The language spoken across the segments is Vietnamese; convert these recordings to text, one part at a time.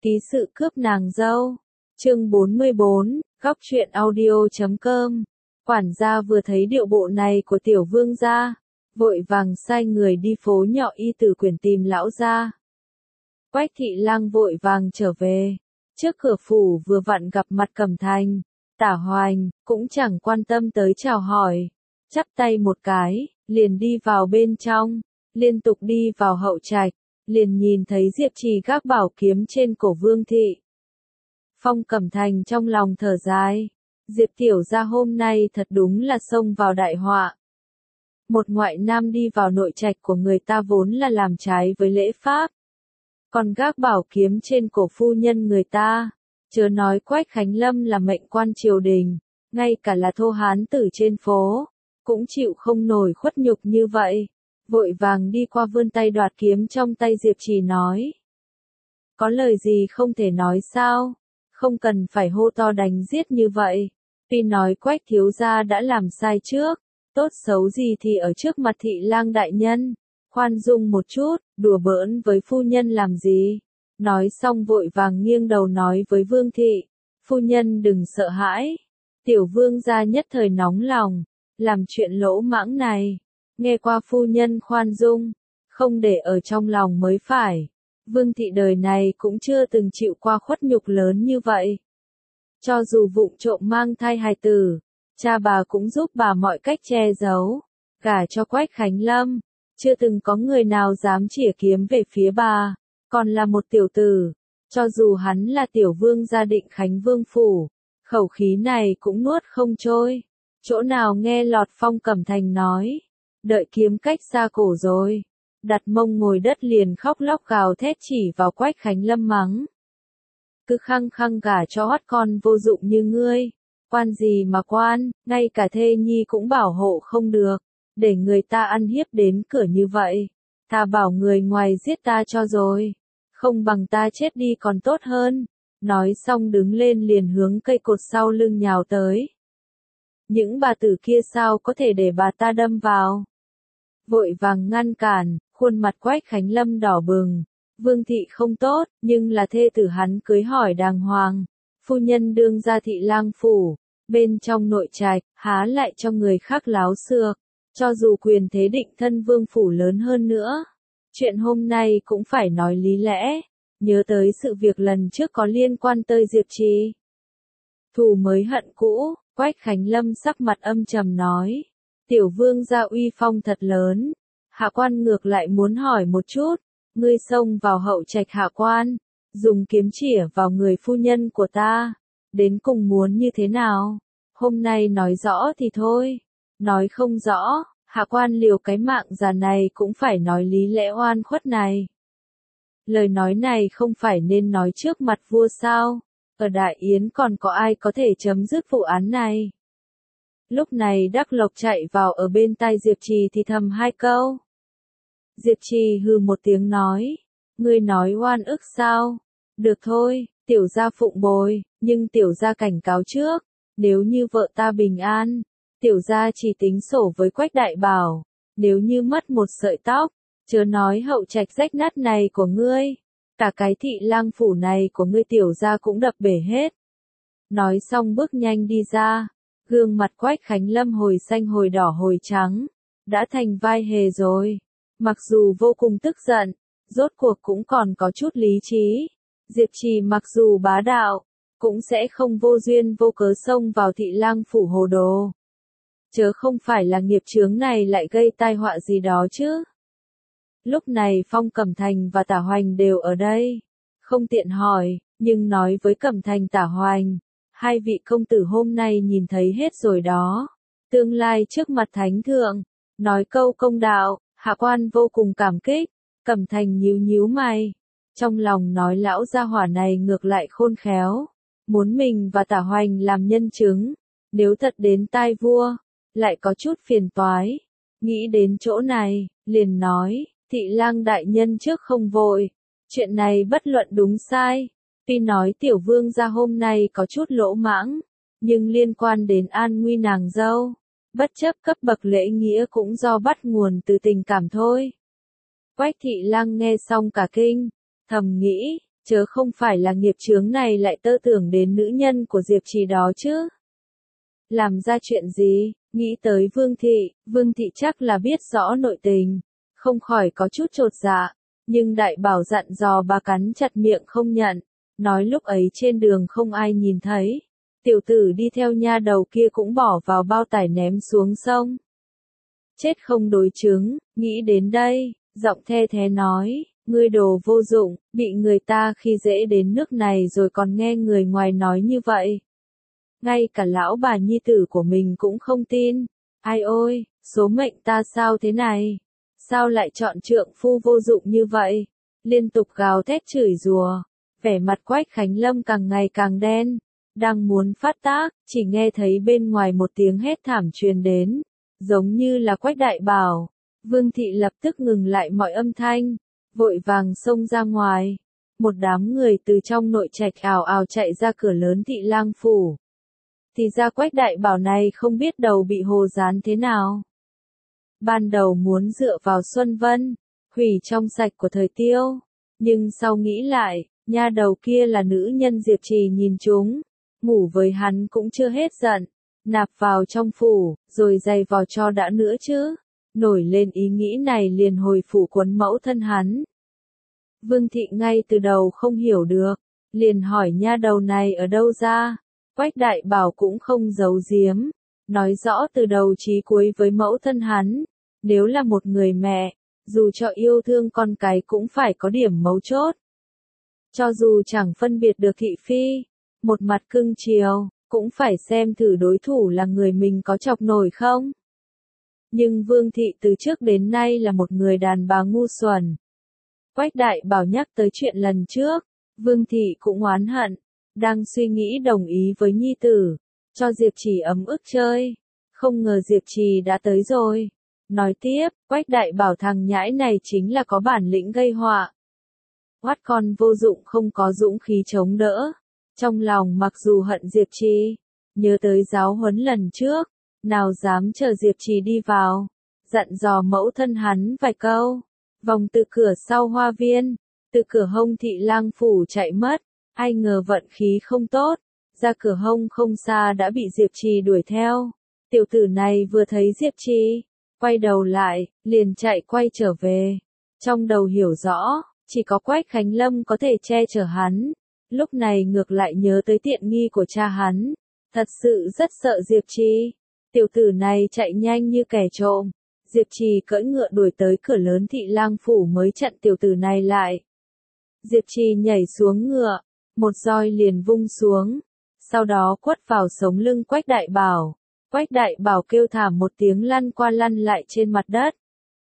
Ký sự cướp nàng dâu. Chương 44, góc truyện audio.com. Quản gia vừa thấy điệu bộ này của tiểu vương gia, vội vàng sai người đi phố nhỏ Y Tử Quyển tìm lão gia. Quách thị lang vội vàng trở về, trước cửa phủ vừa vặn gặp mặt Cẩm Thành, Tả Hoành, cũng chẳng quan tâm tới chào hỏi, chắp tay một cái, liền đi vào bên trong, liên tục đi vào hậu trạch, liền nhìn thấy Diệp Trì gác bảo kiếm trên cổ Vương thị. Phong Cẩm Thành trong lòng thở dài, Diệp tiểu gia hôm nay thật đúng là xông vào đại họa. Một ngoại nam đi vào nội trạch của người ta vốn là làm trái với lễ pháp, còn gác bảo kiếm trên cổ phu nhân người ta, chớ nói Quách Khánh Lâm là mệnh quan triều đình, ngay cả là thô hán tử trên phố, cũng chịu không nổi khuất nhục như vậy, vội vàng đi qua vươn tay đoạt kiếm trong tay Diệp Trì nói. Có lời gì không thể nói sao, không cần phải hô to đánh giết như vậy, tuy nói Quách thiếu gia đã làm sai trước, tốt xấu gì thì ở trước mặt thị lang đại nhân, khoan dung một chút, đùa bỡn với phu nhân làm gì. Nói xong vội vàng nghiêng đầu nói với Vương thị, phu nhân đừng sợ hãi, tiểu vương gia nhất thời nóng lòng, làm chuyện lỗ mãng này, nghe qua phu nhân khoan dung, không để ở trong lòng mới phải. Vương thị đời này cũng chưa từng chịu qua khuất nhục lớn như vậy. Cho dù vụng trộm mang thai hài tử, cha bà cũng giúp bà mọi cách che giấu, gả cho Quách Khánh Lâm, chưa từng có người nào dám chĩa kiếm về phía bà, còn là một tiểu tử, cho dù hắn là tiểu vương gia Định Khánh Vương phủ, khẩu khí này cũng nuốt không trôi, chỗ nào nghe lọt Phong Cẩm Thành nói, đợi kiếm cách xa cổ rồi, đặt mông ngồi đất liền khóc lóc gào thét chỉ vào Quách Khánh Lâm mắng. Cứ khăng khăng gả cho hót con vô dụng như ngươi, quan gì mà quan, ngay cả thê nhi cũng bảo hộ không được, để người ta ăn hiếp đến cửa như vậy, ta bảo người ngoài giết ta cho rồi, không bằng ta chết đi còn tốt hơn. Nói xong đứng lên liền hướng cây cột sau lưng nhào tới. Những bà tử kia sao có thể để bà ta đâm vào? Vội vàng ngăn cản, khuôn mặt Quách Khánh Lâm đỏ bừng. Vương thị không tốt, nhưng là thê tử hắn cưới hỏi đàng hoàng. Phu nhân đương gia thị lang phủ, bên trong nội trạch, há lại cho người khác láo xược. Cho dù quyền thế Định thân vương phủ lớn hơn nữa, chuyện hôm nay cũng phải nói lý lẽ. Nhớ tới sự việc lần trước có liên quan tới Diệp Trì. Thù mới hận cũ, Quách Khánh Lâm sắc mặt âm trầm nói. Tiểu vương gia uy phong thật lớn. Hạ quan ngược lại muốn hỏi một chút. Ngươi xông vào hậu trạch hạ quan, dùng kiếm chĩa vào người phu nhân của ta. Đến cùng muốn như thế nào? Hôm nay nói rõ thì thôi. Nói không rõ, hạ quan liều cái mạng già này cũng phải nói lý lẽ oan khuất này. Lời nói này không phải nên nói trước mặt vua sao, ở Đại Yến còn có ai có thể chấm dứt vụ án này. Lúc này Đắc Lộc chạy vào ở bên tai Diệp Trì thì thầm hai câu. Diệp Trì hừ một tiếng nói, ngươi nói oan ức sao, được thôi, tiểu gia phụng bồi, nhưng tiểu gia cảnh cáo trước, nếu như vợ ta bình an, tiểu gia chỉ tính sổ với Quách đại bảo, nếu như mất một sợi tóc, chớ nói hậu trạch rách nát này của ngươi, cả cái thị lang phủ này của ngươi tiểu gia cũng đập bể hết. Nói xong bước nhanh đi ra, gương mặt Quách Khánh Lâm hồi xanh hồi đỏ hồi trắng, đã thành vai hề rồi. Mặc dù vô cùng tức giận, rốt cuộc cũng còn có chút lý trí. Diệp Trì mặc dù bá đạo, cũng sẽ không vô duyên vô cớ xông vào thị lang phủ hồ đồ. Chớ không phải là nghiệp chướng này lại gây tai họa gì đó chứ. Lúc này Phong Cẩm Thành và Tả Hoành đều ở đây. Không tiện hỏi, nhưng nói với Cẩm Thành Tả Hoành, hai vị công tử hôm nay nhìn thấy hết rồi đó. Tương lai trước mặt thánh thượng, nói câu công đạo, hạ quan vô cùng cảm kích. Cẩm Thành nhíu nhíu mày, trong lòng nói lão gia hỏa này ngược lại khôn khéo, muốn mình và Tả Hoành làm nhân chứng, nếu thật đến tai vua, lại có chút phiền toái. Nghĩ đến chỗ này, liền nói, thị lang đại nhân trước không vội, chuyện này bất luận đúng sai, tuy nói tiểu vương gia hôm nay có chút lỗ mãng, nhưng liên quan đến an nguy nàng dâu, bất chấp cấp bậc lễ nghĩa cũng do bắt nguồn từ tình cảm thôi. Quách thị lang nghe xong cả kinh, thầm nghĩ, chớ không phải là nghiệp chướng này lại tơ tưởng đến nữ nhân của Diệp Trì đó chứ. Làm ra chuyện gì, nghĩ tới Vương Thị chắc là biết rõ nội tình, không khỏi có chút chột dạ, nhưng đại bảo dặn dò bà cắn chặt miệng không nhận, nói lúc ấy trên đường không ai nhìn thấy, tiểu tử đi theo nha đầu kia cũng bỏ vào bao tải ném xuống sông. Chết không đối chứng, nghĩ đến đây, giọng the thế nói, ngươi đồ vô dụng, bị người ta khi dễ đến nước này rồi còn nghe người ngoài nói như vậy. Ngay cả lão bà nhi tử của mình cũng không tin. Ai ôi, số mệnh ta sao thế này? Sao lại chọn trượng phu vô dụng như vậy? Liên tục gào thét chửi rủa, vẻ mặt Quách Khánh Lâm càng ngày càng đen. Đang muốn phát tác, chỉ nghe thấy bên ngoài một tiếng hét thảm truyền đến, giống như là Quách Đại Bảo. Vương Thị lập tức ngừng lại mọi âm thanh, vội vàng xông ra ngoài. Một đám người từ trong nội trạch ào ào chạy ra cửa lớn Thị Lang phủ. Thì ra Quách Đại Bảo này không biết đầu bị hồ dán thế nào. Ban đầu muốn dựa vào Xuân Vân, hủy trong sạch của thời Tiêu, nhưng sau nghĩ lại, nha đầu kia là nữ nhân Diệp Trì nhìn chúng, ngủ với hắn cũng chưa hết giận, nạp vào trong phủ, rồi giày vò cho đã nữa chứ. Nổi lên ý nghĩ này liền hồi phủ quấn mẫu thân hắn. Vương Thị ngay từ đầu không hiểu được, liền hỏi nha đầu này ở đâu ra. Quách Đại Bảo cũng không giấu giếm, nói rõ từ đầu chí cuối với mẫu thân hắn, nếu là một người mẹ, dù cho yêu thương con cái cũng phải có điểm mấu chốt. Cho dù chẳng phân biệt được thị phi, một mặt cưng chiều, cũng phải xem thử đối thủ là người mình có chọc nổi không. Nhưng Vương Thị từ trước đến nay là một người đàn bà ngu xuẩn. Quách Đại Bảo nhắc tới chuyện lần trước, Vương Thị cũng oán hận, đang suy nghĩ đồng ý với nhi tử, cho Diệp Trì ấm ức chơi. Không ngờ Diệp Trì đã tới rồi. Nói tiếp, Quách Đại Bảo thằng nhãi này chính là có bản lĩnh gây họa. Oát con vô dụng không có dũng khí chống đỡ. Trong lòng mặc dù hận Diệp Trì, nhớ tới giáo huấn lần trước, nào dám chờ Diệp Trì đi vào, dặn dò mẫu thân hắn vài câu, vòng từ cửa sau hoa viên, từ cửa hông Thị Lang phủ chạy mất, ai ngờ vận khí không tốt, ra cửa hông không xa đã bị Diệp Trì đuổi theo. Tiểu tử này vừa thấy Diệp Trì, quay đầu lại, liền chạy quay trở về. Trong đầu hiểu rõ, chỉ có Quách Khánh Lâm có thể che chở hắn, lúc này ngược lại nhớ tới tiện nghi của cha hắn, thật sự rất sợ Diệp Trì. Tiểu tử này chạy nhanh như kẻ trộm, Diệp Trì cưỡi ngựa đuổi tới cửa lớn Thị Lang phủ mới chặn tiểu tử này lại. Diệp Trì nhảy xuống ngựa, một roi liền vung xuống, sau đó quất vào sống lưng Quách Đại Bảo. Quách Đại Bảo kêu thảm một tiếng lăn qua lăn lại trên mặt đất.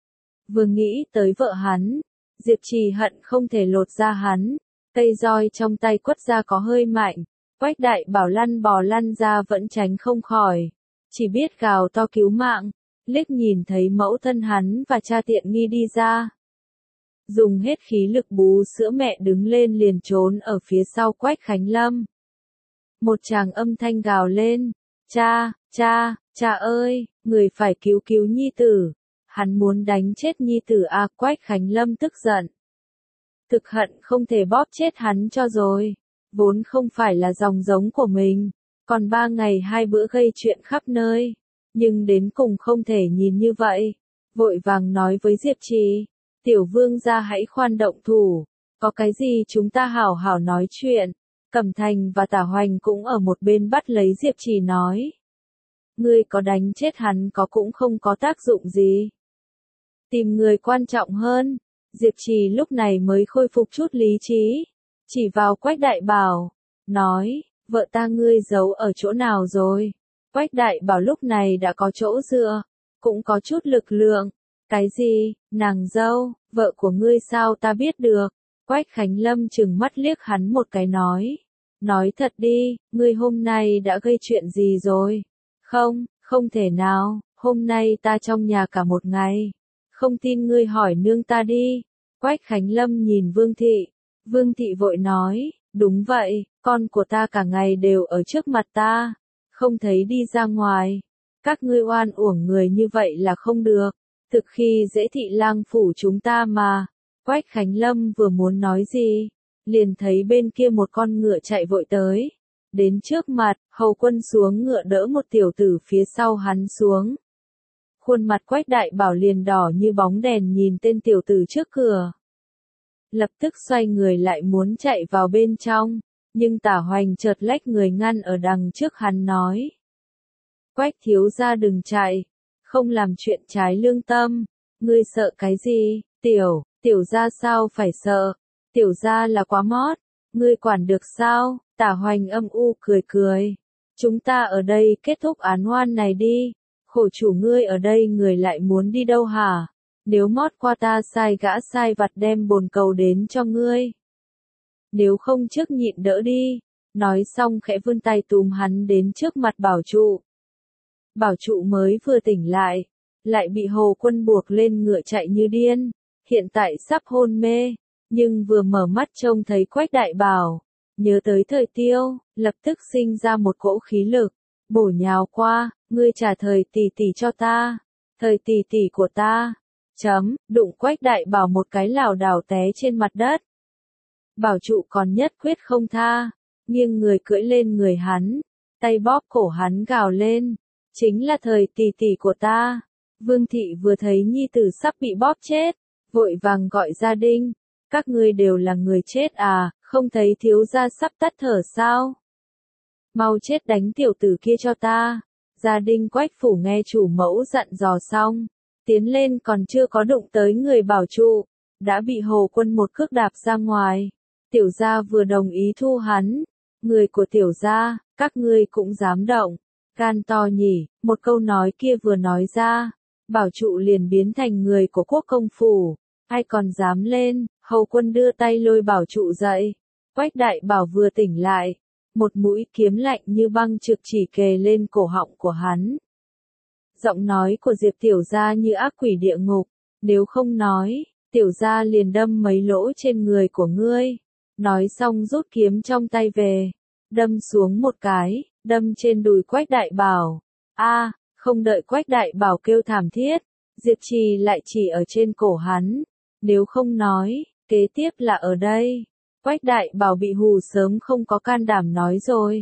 Vừa nghĩ tới vợ hắn, Diệp Trì hận không thể lột ra hắn, cây roi trong tay quất ra có hơi mạnh, Quách Đại Bảo lăn bò lăn ra vẫn tránh không khỏi, chỉ biết gào to cứu mạng, liếc nhìn thấy mẫu thân hắn và cha tiện nghi đi ra. Dùng hết khí lực bú sữa mẹ đứng lên liền trốn ở phía sau Quách Khánh Lâm. Một tràng âm thanh gào lên, cha ơi, người phải cứu cứu nhi tử, hắn muốn đánh chết nhi tử à. Quách Khánh Lâm tức giận. Thực hận không thể bóp chết hắn cho rồi, vốn không phải là dòng giống của mình, còn 3 ngày 2 bữa gây chuyện khắp nơi, nhưng đến cùng không thể nhìn như vậy, vội vàng nói với Diệp Trì. Tiểu vương gia hãy khoan động thủ, có cái gì chúng ta hảo hảo nói chuyện. Cẩm Thành và Tả Hoành cũng ở một bên bắt lấy Diệp Trì nói. Ngươi có đánh chết hắn có cũng không có tác dụng gì. Tìm người quan trọng hơn. Diệp Trì lúc này mới khôi phục chút lý trí. Chỉ vào Quách Đại Bảo, nói, vợ ta ngươi giấu ở chỗ nào rồi? Quách Đại Bảo lúc này đã có chỗ dựa, cũng có chút lực lượng. Cái gì, nàng dâu, vợ của ngươi sao ta biết được? Quách Khánh Lâm trừng mắt liếc hắn một cái nói thật đi, ngươi hôm nay đã gây chuyện gì rồi? Không thể nào, hôm nay ta trong nhà cả một ngày. Không tin ngươi hỏi nương ta đi. Quách Khánh Lâm nhìn Vương Thị vội nói, đúng vậy, con của ta cả ngày đều ở trước mặt ta, không thấy đi ra ngoài. Các ngươi oan uổng người như vậy là không được. Thực khi dễ Thị Lang phủ chúng ta mà. Quách Khánh Lâm vừa muốn nói gì, liền thấy bên kia một con ngựa chạy vội tới. Đến trước mặt, hầu quân xuống ngựa đỡ một tiểu tử phía sau hắn xuống. Khuôn mặt Quách Đại Bảo liền đỏ như bóng đèn nhìn tên tiểu tử trước cửa. Lập tức xoay người lại muốn chạy vào bên trong, nhưng Tả Hoành chợt lách người ngăn ở đằng trước hắn nói. Quách thiếu gia đừng chạy, không làm chuyện trái lương tâm, ngươi sợ cái gì, tiểu gia sao phải sợ, tiểu gia là quá mót, ngươi quản được sao, Tả Hoành âm u cười cười. Chúng ta ở đây kết thúc án oan này đi, khổ chủ ngươi ở đây người lại muốn đi đâu hả? Nếu mót qua ta sai gã sai vặt đem bồn cầu đến cho ngươi. Nếu không trước nhịn đỡ đi, nói xong khẽ vươn tay túm hắn đến trước mặt bảo trụ. Bảo trụ mới vừa tỉnh lại bị Hồ Quân buộc lên ngựa chạy như điên, hiện tại sắp hôn mê, nhưng vừa mở mắt trông thấy Quách Đại Bảo, nhớ tới Thời Tiêu, lập tức sinh ra một cỗ khí lực, bổ nhào qua, ngươi trả Thời tỷ tỷ cho ta, Thời tỷ tỷ của ta, đụng Quách Đại Bảo một cái lảo đảo té trên mặt đất. Bảo trụ còn nhất quyết không tha, nghiêng người cưỡi lên người hắn, tay bóp cổ hắn gào lên, chính là Thời tỷ tỷ của ta. Vương thị vừa thấy nhi tử sắp bị bóp chết, vội vàng gọi gia đình, các ngươi đều là người chết à, không thấy thiếu gia sắp tắt thở sao? Mau chết đánh tiểu tử kia cho ta. Gia đình Quách phủ nghe chủ mẫu dặn dò xong, tiến lên còn chưa có đụng tới người bảo trụ, đã bị Hồ Quân một cước đạp ra ngoài. Tiểu gia vừa đồng ý thu hắn, người của tiểu gia, các ngươi cũng dám động, gan to nhỉ, một câu nói kia vừa nói ra, bảo trụ liền biến thành người của quốc công phủ, ai còn dám lên, Hầu Quân đưa tay lôi bảo trụ dậy, Quách Đại Bảo vừa tỉnh lại, một mũi kiếm lạnh như băng trực chỉ kề lên cổ họng của hắn. Giọng nói của Diệp tiểu gia như ác quỷ địa ngục, nếu không nói, tiểu gia liền đâm mấy lỗ trên người của ngươi. Nói xong rút kiếm trong tay về, đâm xuống một cái, đâm trên đùi Quách Đại Bảo. Không đợi Quách Đại Bảo kêu thảm thiết, Diệp Trì lại chỉ ở trên cổ hắn. Nếu không nói, kế tiếp là ở đây. Quách Đại Bảo bị hù sớm không có can đảm nói rồi.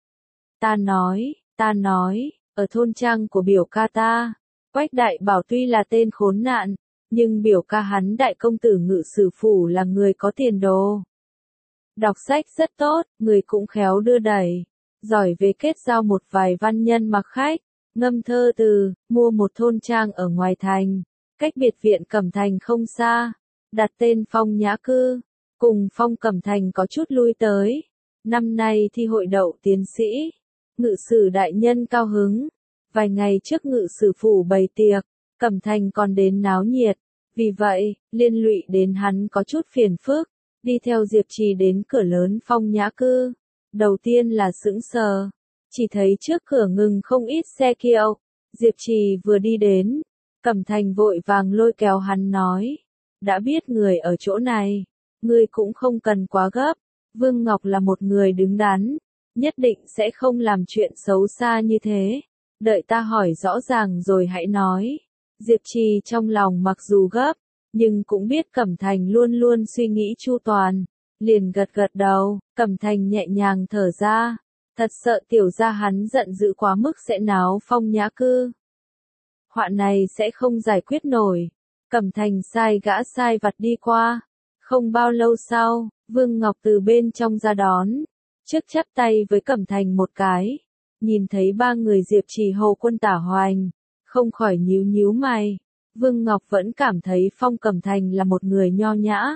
Ta nói, ở thôn trang của biểu ca ta, Quách Đại Bảo tuy là tên khốn nạn, nhưng biểu ca hắn đại công tử Ngự Sử phủ là người có tiền đồ. Đọc sách rất tốt, người cũng khéo đưa đẩy, giỏi về kết giao một vài văn nhân mặc khách, ngâm thơ từ, mua một thôn trang ở ngoài thành, cách biệt viện Cẩm Thành không xa, đặt tên Phong Nhã Cư, cùng Phong Cẩm Thành có chút lui tới. Năm nay thi hội đậu tiến sĩ, Ngự Sử đại nhân cao hứng, vài ngày trước Ngự Sử phủ bày tiệc, Cẩm Thành còn đến náo nhiệt, vì vậy, liên lụy đến hắn có chút phiền phức. Đi theo Diệp Trì đến cửa lớn Phong Nhã Cư, đầu tiên là sững sờ, chỉ thấy trước cửa ngừng không ít xe kiệu. Diệp Trì vừa đi đến, Cẩm Thành vội vàng lôi kéo hắn nói, đã biết người ở chỗ này, ngươi cũng không cần quá gấp, Vương Ngọc là một người đứng đắn, nhất định sẽ không làm chuyện xấu xa như thế, đợi ta hỏi rõ ràng rồi hãy nói. Diệp Trì trong lòng mặc dù gấp, nhưng cũng biết Cẩm Thành luôn luôn suy nghĩ chu toàn, liền gật gật đầu. Cẩm Thành nhẹ nhàng thở ra, thật sợ tiểu gia hắn giận dữ quá mức sẽ náo Phong Nhã Cư. Họa này sẽ không giải quyết nổi. Cẩm Thành sai gã sai vặt đi qua, không bao lâu sau, Vương Ngọc từ bên trong ra đón, trước chắp tay với Cẩm Thành một cái, nhìn thấy ba người Diệp Trì Hồ Quân Tả Hoành, không khỏi nhíu nhíu mày. Vương Ngọc vẫn cảm thấy Phong Cẩm Thành là một người nho nhã.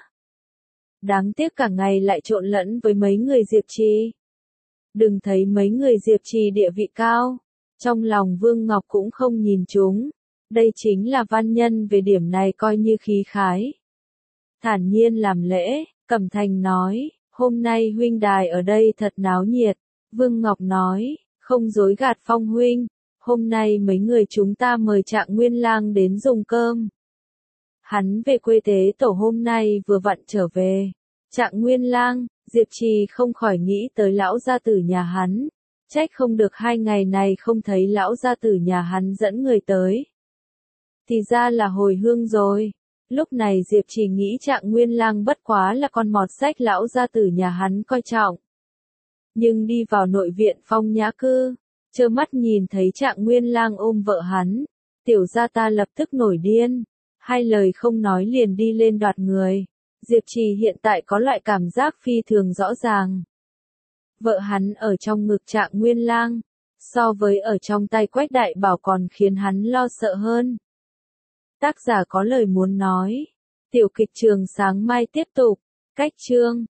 Đáng tiếc cả ngày lại trộn lẫn với mấy người Diệp Trì. Đừng thấy mấy người Diệp Trì địa vị cao, trong lòng Vương Ngọc cũng không nhìn chúng. Đây chính là văn nhân, về điểm này coi như khí khái. Thản nhiên làm lễ, Cẩm Thành nói, hôm nay huynh đài ở đây thật náo nhiệt. Vương Ngọc nói, không dối gạt Phong huynh. Hôm nay mấy người chúng ta mời Trạng Nguyên Lang đến dùng cơm. Hắn về quê tế tổ hôm nay vừa vặn trở về. Trạng Nguyên Lang, Diệp Trì không khỏi nghĩ tới lão gia tử nhà hắn. Trách không được 2 ngày này không thấy lão gia tử nhà hắn dẫn người tới. Thì ra là hồi hương rồi. Lúc này Diệp Trì nghĩ Trạng Nguyên Lang bất quá là con mọt sách lão gia tử nhà hắn coi trọng. Nhưng đi vào nội viện Phong Nhã Cư, trơ mắt nhìn thấy Trạng Nguyên Lang ôm vợ hắn, tiểu gia ta lập tức nổi điên, hai lời không nói liền đi lên đoạt người. Diệp Trì hiện tại có loại cảm giác phi thường rõ ràng. Vợ hắn ở trong ngực Trạng Nguyên Lang, so với ở trong tay Quách Đại Bảo còn khiến hắn lo sợ hơn. Tác giả có lời muốn nói. Tiểu kịch trường sáng mai tiếp tục. Cách chương